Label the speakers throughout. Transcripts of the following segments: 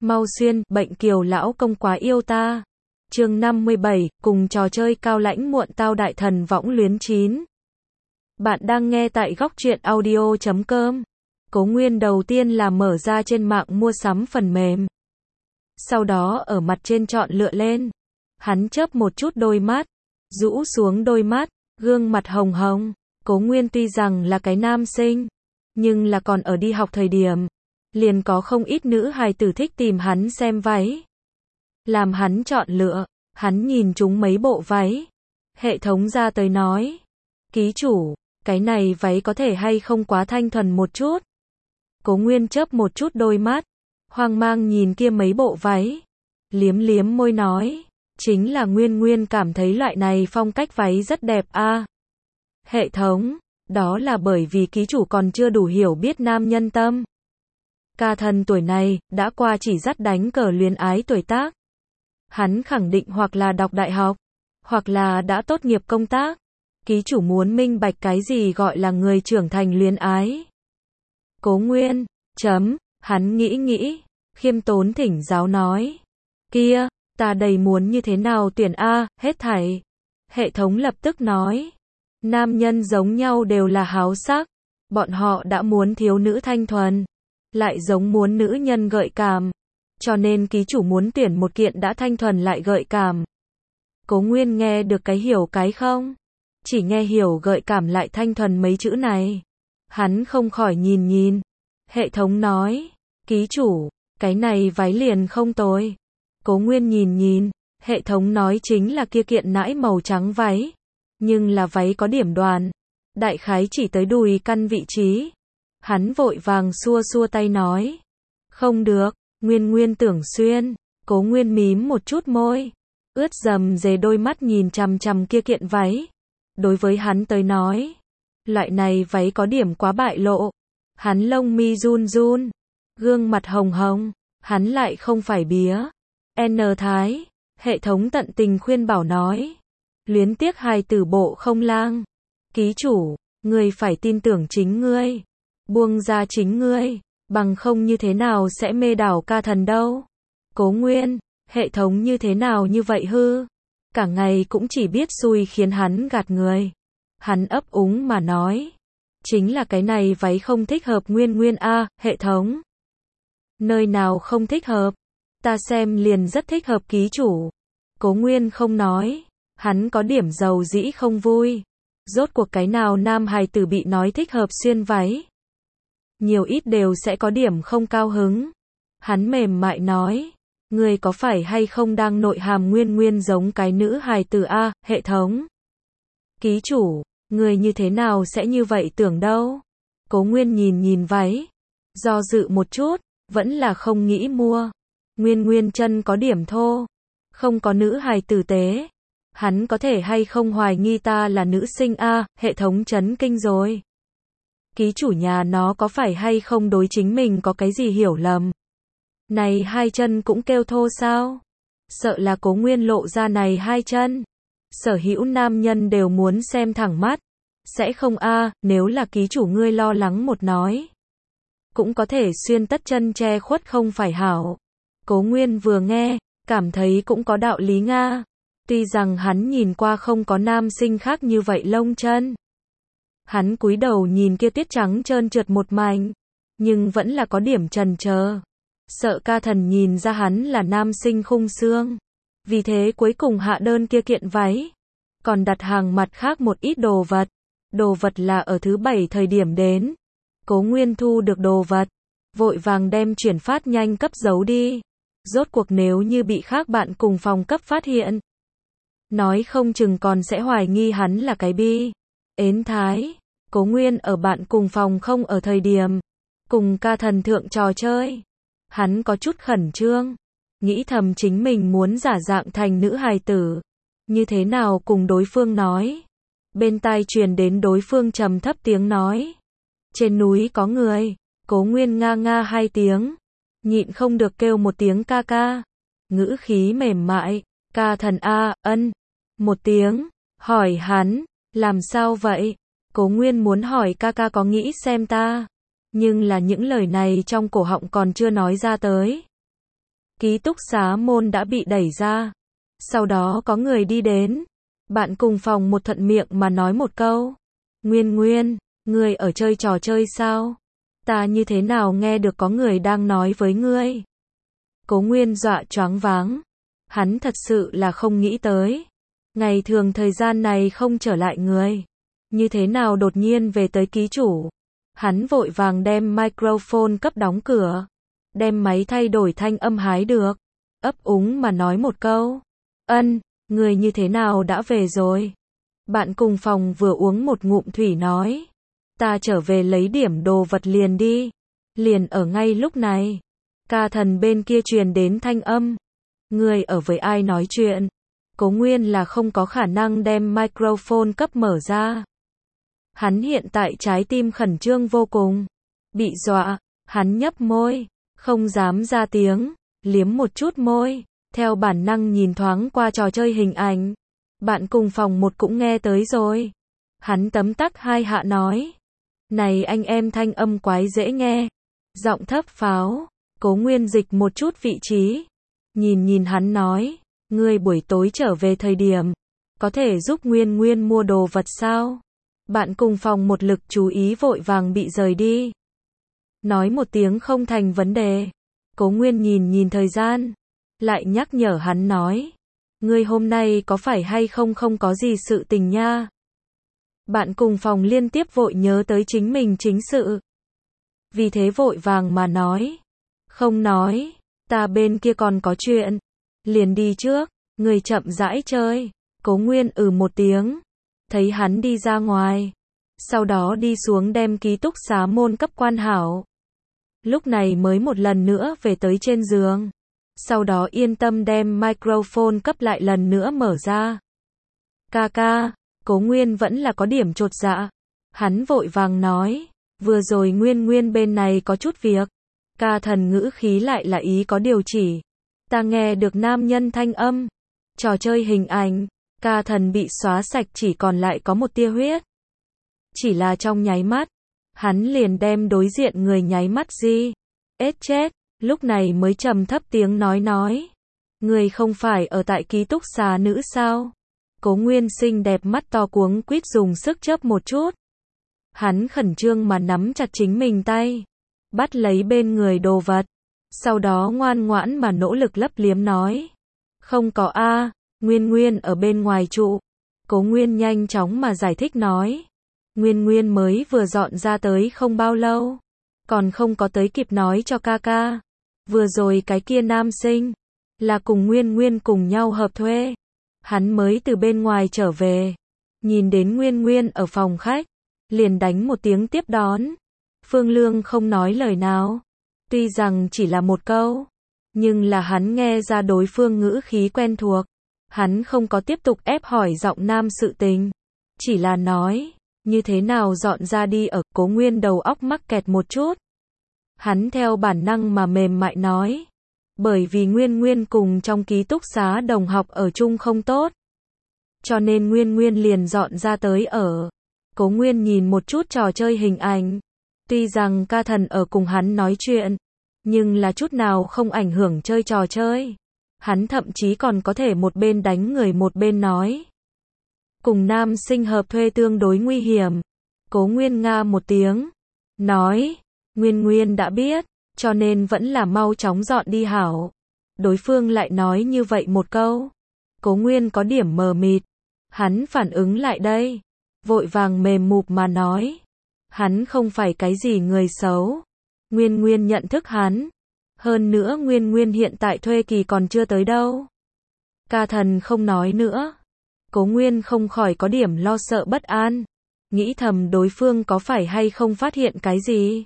Speaker 1: Mau xuyên, bệnh kiều lão công quá yêu ta. Chương 57, cùng trò chơi cao lãnh muộn tao đại thần võng luyến 9. Bạn đang nghe tại góc truyện audio.com. Cố Nguyên đầu tiên là mở ra trên mạng mua sắm phần mềm. Sau đó ở mặt trên chọn lựa lên. Hắn chớp một chút đôi mắt, rũ xuống đôi mắt, gương mặt hồng hồng. Cố Nguyên tuy rằng là cái nam sinh, nhưng là còn ở đi học thời điểm, liền có không ít nữ hài tử thích tìm hắn xem váy. Làm hắn chọn lựa, hắn nhìn chúng mấy bộ váy. Hệ thống ra tới nói, ký chủ, cái này váy có thể hay không quá thanh thuần một chút. Cố Nguyên chớp một chút đôi mắt, hoang mang nhìn kia mấy bộ váy, liếm liếm môi nói, chính là Nguyên cảm thấy loại này phong cách váy rất đẹp a. Hệ thống, đó là bởi vì ký chủ còn chưa đủ hiểu biết nam nhân tâm. Ca thần tuổi này, đã qua chỉ dắt đánh cờ luyến ái tuổi tác. Hắn khẳng định hoặc là đọc đại học, hoặc là đã tốt nghiệp công tác. Ký chủ muốn minh bạch cái gì gọi là người trưởng thành luyến ái. Cố Nguyên, hắn nghĩ, khiêm tốn thỉnh giáo nói. Kia, ta đầy muốn như thế nào tuyển a, hết thảy. Hệ thống lập tức nói. Nam nhân giống nhau đều là háo sắc. Bọn họ đã muốn thiếu nữ thanh thuần, lại giống muốn nữ nhân gợi cảm. Cho nên ký chủ muốn tuyển một kiện đã thanh thuần lại gợi cảm. Cố Nguyên nghe được cái hiểu cái không? Chỉ nghe hiểu gợi cảm lại thanh thuần mấy chữ này. Hắn không khỏi nhìn. Hệ thống nói, ký chủ, cái này váy liền không tồi. Cố Nguyên nhìn, hệ thống nói chính là kia kiện nãi màu trắng váy. Nhưng là váy có điểm đoàn, đại khái chỉ tới đùi căn vị trí. Hắn vội vàng xua tay nói, không được, Nguyên tưởng xuyên. Cố Nguyên mím một chút môi, ướt rầm rề đôi mắt nhìn chằm kia kiện váy. Đối với hắn tới nói, loại này váy có điểm quá bại lộ. Hắn lông mi run, gương mặt hồng hồng, hắn lại không phải bía. Thái, hệ thống tận tình khuyên bảo nói, luyến tiếc hài tử bộ không lang. Ký chủ, ngươi phải tin tưởng chính ngươi, buông ra chính ngươi, bằng không như thế nào sẽ mê đảo ca thần đâu. Cố Nguyên, hệ thống như thế nào như vậy hư? Cả ngày cũng chỉ biết xui khiến hắn gạt người. Hắn ấp úng mà nói, chính là cái này váy không thích hợp Nguyên a, hệ thống. Nơi nào không thích hợp? Ta xem liền rất thích hợp ký chủ. Cố Nguyên không nói, hắn có điểm dầu dĩ không vui. Rốt cuộc cái nào nam hài tử bị nói thích hợp xuyên váy, nhiều ít đều sẽ có điểm không cao hứng. Hắn mềm mại nói, ngươi có phải hay không đang nội hàm Nguyên giống cái nữ hài tử a, hệ thống. Ký chủ, ngươi như thế nào sẽ như vậy tưởng đâu? Cố Nguyên nhìn váy, do dự một chút, vẫn là không nghĩ mua. Nguyên chân có điểm thô, không có nữ hài tử tế. Hắn có thể hay không hoài nghi ta là nữ sinh a, hệ thống chấn kinh rồi. Ký chủ nhà nó có phải hay không đối chính mình có cái gì hiểu lầm? Này hai chân cũng kêu thô sao? Sợ là Cố Nguyên lộ ra này hai chân, sở hữu nam nhân đều muốn xem thẳng mắt. Sẽ không a, nếu là ký chủ ngươi lo lắng một nói, cũng có thể xuyên tất chân che khuất không phải hảo. Cố Nguyên vừa nghe, cảm thấy cũng có đạo lý nga. Tuy rằng hắn nhìn qua không có nam sinh khác như vậy lông chân. Hắn cúi đầu nhìn kia tuyết trắng trơn trượt một mảnh, nhưng vẫn là có điểm chần chờ. Sợ ca thần nhìn ra hắn là nam sinh khung xương. Vì thế cuối cùng hạ đơn kia kiện váy. Còn đặt hàng mặt khác một ít đồ vật. Đồ vật là ở thứ 7 thời điểm đến. Cố Nguyên thu được đồ vật, vội vàng đem chuyển phát nhanh cấp giấu đi. Rốt cuộc nếu như bị khác bạn cùng phòng cấp phát hiện, nói không chừng còn sẽ hoài nghi hắn là cái bi. Thái, Cố Nguyên ở bạn cùng phòng không ở thời điểm, cùng ca thần thượng trò chơi. Hắn có chút khẩn trương, nghĩ thầm chính mình muốn giả dạng thành nữ hài tử. Như thế nào cùng đối phương nói. Bên tai truyền đến đối phương trầm thấp tiếng nói. Trên núi có người. Cố Nguyên nga hai tiếng, nhịn không được kêu một tiếng ca ca. Ngữ khí mềm mại, ca thần a, ân. Một tiếng, hỏi hắn, làm sao vậy? Cố Nguyên muốn hỏi ca ca có nghĩ xem ta, nhưng là những lời này trong cổ họng còn chưa nói ra tới. Ký túc xá môn đã bị đẩy ra. Sau đó có người đi đến. Bạn cùng phòng một thuận miệng mà nói một câu. Nguyên Nguyên, ngươi ở chơi trò chơi sao? Ta như thế nào nghe được có người đang nói với ngươi? Cố Nguyên dọa choáng váng. Hắn thật sự là không nghĩ tới. Ngày thường thời gian này không trở lại người. Như thế nào đột nhiên về tới ký chủ? Hắn vội vàng đem microphone cấp đóng cửa. Đem máy thay đổi thanh âm hái được. Ấp úng mà nói một câu. Người như thế nào đã về rồi? Bạn cùng phòng vừa uống một ngụm thủy nói. Ta trở về lấy điểm đồ vật liền đi. Liền ở ngay lúc này. Ca Thần bên kia truyền đến thanh âm. Người ở với ai nói chuyện? Cố Nguyên là không có khả năng đem microphone cấp mở ra. Hắn hiện tại trái tim khẩn trương vô cùng. Bị dọa, hắn nhấp môi, không dám ra tiếng, liếm một chút môi, theo bản năng nhìn thoáng qua trò chơi hình ảnh. Bạn cùng phòng một cũng nghe tới rồi. Hắn tấm tắc hai hạ nói. Này anh em thanh âm quái dễ nghe. Giọng thấp pháo. Cố Nguyên dịch một chút vị trí. Nhìn hắn nói. Ngươi buổi tối trở về thời điểm. Có thể giúp Nguyên Nguyên mua đồ vật sao? Bạn cùng phòng một lực chú ý vội vàng bị rời đi. Nói một tiếng không thành vấn đề. Cố Nguyên nhìn thời gian. Lại nhắc nhở hắn nói. Ngươi hôm nay có phải hay không có gì sự tình nha? Bạn cùng phòng liên tiếp vội nhớ tới chính mình chính sự. Vì thế vội vàng mà nói. Không nói, ta bên kia còn có chuyện. Liền đi trước, người chậm rãi chơi. Cố Nguyên một tiếng. Thấy hắn đi ra ngoài. Sau đó đi xuống đem ký túc xá môn cấp quan hảo. Lúc này mới một lần nữa về tới trên giường. Sau đó yên tâm đem microphone cấp lại lần nữa mở ra. Ca, Cố Nguyên vẫn là có điểm chột dạ. Hắn vội vàng nói. Vừa rồi Nguyên bên này có chút việc. Ca Thần ngữ khí lại là ý có điều chỉ. Ta nghe được nam nhân thanh âm. Trò chơi hình ảnh. Ca Thần bị xóa sạch chỉ còn lại có một tia huyết. Chỉ là trong nháy mắt. Hắn liền đem đối diện người nháy mắt gì. Chết. Lúc này mới trầm thấp tiếng nói. Người không phải ở tại ký túc xá nữ sao? Cố Nguyên xinh đẹp mắt to cuống quýt dùng sức chớp một chút. Hắn khẩn trương mà nắm chặt chính mình tay. Bắt lấy bên người đồ vật. Sau đó ngoan ngoãn mà nỗ lực lấp liếm nói. Không có a, Nguyên ở bên ngoài trụ. Cố Nguyên nhanh chóng mà giải thích nói. Nguyên mới vừa dọn ra tới không bao lâu. Còn không có tới kịp nói cho ca. Vừa rồi cái kia nam sinh. Là cùng Nguyên cùng nhau hợp thuê. Hắn mới từ bên ngoài trở về. Nhìn đến Nguyên ở phòng khách. Liền đánh một tiếng tiếp đón. Phương Lương không nói lời nào. Tuy rằng chỉ là một câu. Nhưng là hắn nghe ra đối phương ngữ khí quen thuộc. Hắn không có tiếp tục ép hỏi giọng nam sự tình. Chỉ là nói. Như thế nào dọn ra đi ở. Cố Nguyên đầu óc mắc kẹt một chút. Hắn theo bản năng mà mềm mại nói. Bởi vì Nguyên cùng trong ký túc xá đồng học ở chung không tốt. Cho nên Nguyên liền dọn ra tới ở. Cố Nguyên nhìn một chút trò chơi hình ảnh. Tuy rằng Ca Thần ở cùng hắn nói chuyện. Nhưng là chút nào không ảnh hưởng chơi trò chơi. Hắn thậm chí còn có thể một bên đánh người một bên nói. Cùng nam sinh hợp thuê tương đối nguy hiểm. Cố Nguyên nga một tiếng. Nói. Nguyên đã biết. Cho nên vẫn là mau chóng dọn đi hảo. Đối phương lại nói như vậy một câu. Cố Nguyên có điểm mờ mịt. Hắn phản ứng lại đây. Vội vàng mềm mụp mà nói. Hắn không phải cái gì người xấu. Nguyên nhận thức hắn. Hơn nữa Nguyên hiện tại thuê kỳ còn chưa tới đâu. Ca Thần không nói nữa. Cố Nguyên không khỏi có điểm lo sợ bất an. Nghĩ thầm đối phương có phải hay không phát hiện cái gì.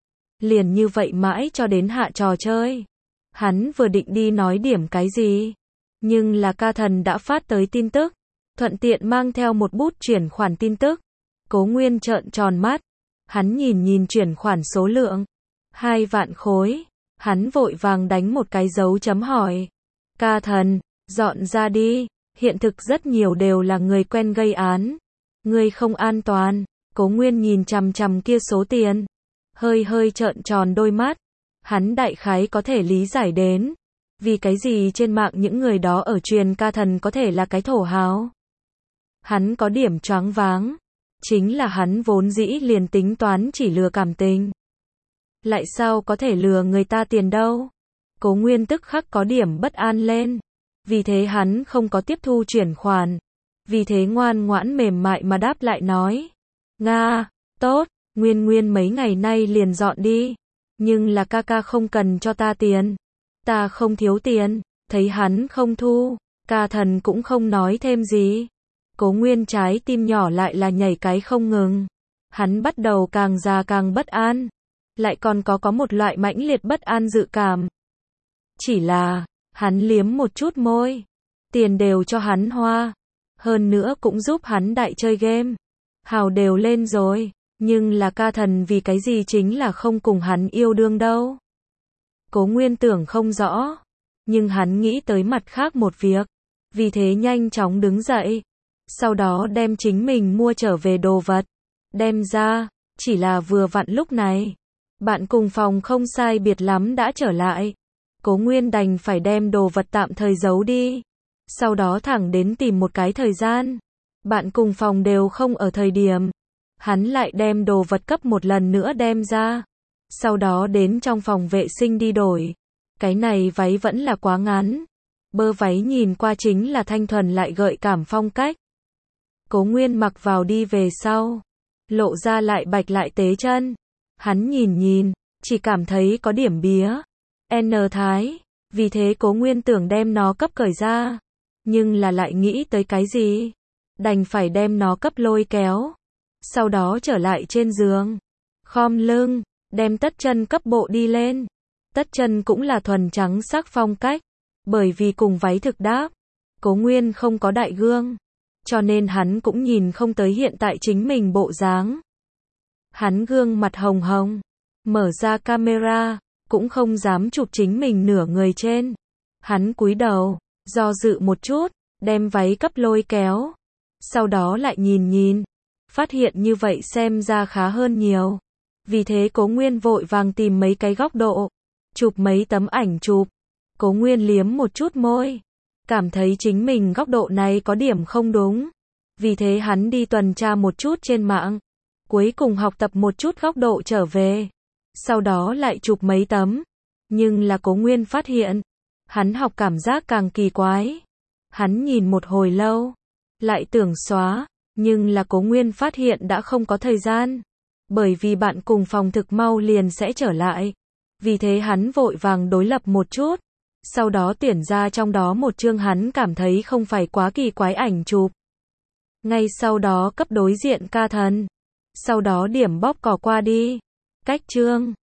Speaker 1: Liền như vậy mãi cho đến hạ trò chơi. Hắn vừa định đi nói điểm cái gì. Nhưng là Ca Thần đã phát tới tin tức. Thuận tiện mang theo một bút chuyển khoản tin tức. Cố Nguyên trợn tròn mắt. Hắn nhìn chuyển khoản số lượng. 2 vạn khối. Hắn vội vàng đánh một cái dấu chấm hỏi. Ca Thần, dọn ra đi. Hiện thực rất nhiều đều là người quen gây án. Người không an toàn. Cố Nguyên nhìn chằm kia số tiền. Hơi trợn tròn đôi mắt. Hắn đại khái có thể lý giải đến. Vì cái gì trên mạng những người đó ở truyền ca thần có thể là cái thổ hào? Hắn có điểm choáng váng. Chính là hắn vốn dĩ liền tính toán chỉ lừa cảm tình. Lại sao có thể lừa người ta tiền đâu? Cố Nguyên tức khắc có điểm bất an lên. Vì thế hắn không có tiếp thu chuyển khoản. Vì thế ngoan ngoãn mềm mại mà đáp lại nói. Nga, tốt, Nguyên mấy ngày nay liền dọn đi. Nhưng là ca ca không cần cho ta tiền. Ta không thiếu tiền. Thấy hắn không thu, ca thần cũng không nói thêm gì. Cố Nguyên trái tim nhỏ lại là nhảy cái không ngừng. Hắn bắt đầu càng già càng bất an. Lại còn có một loại mãnh liệt bất an dự cảm. Chỉ là, hắn liếm một chút môi. Tiền đều cho hắn hoa. Hơn nữa cũng giúp hắn đại chơi game. Hào đều lên rồi. Nhưng là ca thần vì cái gì chính là không cùng hắn yêu đương đâu. Cố Nguyên tưởng không rõ. Nhưng hắn nghĩ tới mặt khác một việc. Vì thế nhanh chóng đứng dậy. Sau đó đem chính mình mua trở về đồ vật. Đem ra. Chỉ là vừa vặn lúc này. Bạn cùng phòng không sai biệt lắm đã trở lại. Cố Nguyên đành phải đem đồ vật tạm thời giấu đi. Sau đó thẳng đến tìm một cái thời gian. Bạn cùng phòng đều không ở thời điểm. Hắn lại đem đồ vật cấp một lần nữa đem ra. Sau đó đến trong phòng vệ sinh đi đổi. Cái này váy vẫn là quá ngắn. Bơ váy nhìn qua chính là thanh thuần lại gợi cảm phong cách. Cố Nguyên mặc vào đi về sau. Lộ ra lại bạch lại tế chân. Hắn nhìn, chỉ cảm thấy có điểm bía. N thái. Vì thế Cố Nguyên tưởng đem nó cấp cởi ra. Nhưng là lại nghĩ tới cái gì? Đành phải đem nó cấp lôi kéo. Sau đó trở lại trên giường. Khom lưng, đem tất chân cấp bộ đi lên. Tất chân cũng là thuần trắng sắc phong cách. Bởi vì cùng váy thực đáp. Cố Nguyên không có đại gương. Cho nên hắn cũng nhìn không tới hiện tại chính mình bộ dáng. Hắn gương mặt hồng hồng. Mở ra camera. Cũng không dám chụp chính mình nửa người trên. Hắn cúi đầu. Do dự một chút. Đem váy cấp lôi kéo. Sau đó lại nhìn. Phát hiện như vậy xem ra khá hơn nhiều. Vì thế Cố Nguyên vội vàng tìm mấy cái góc độ. Chụp mấy tấm ảnh chụp. Cố Nguyên liếm một chút môi. Cảm thấy chính mình góc độ này có điểm không đúng. Vì thế hắn đi tuần tra một chút trên mạng. Cuối cùng học tập một chút góc độ trở về. Sau đó lại chụp mấy tấm. Nhưng là Cố Nguyên phát hiện. Hắn học cảm giác càng kỳ quái. Hắn nhìn một hồi lâu. Lại tưởng xóa. Nhưng là Cố Nguyên phát hiện đã không có thời gian. Bởi vì bạn cùng phòng thực mau liền sẽ trở lại. Vì thế hắn vội vàng đối lập một chút. Sau đó tuyển ra trong đó một chương hắn cảm thấy không phải quá kỳ quái ảnh chụp. Ngay sau đó cấp đối diện ca thần. Sau đó điểm bóp cỏ qua đi. Cách chương.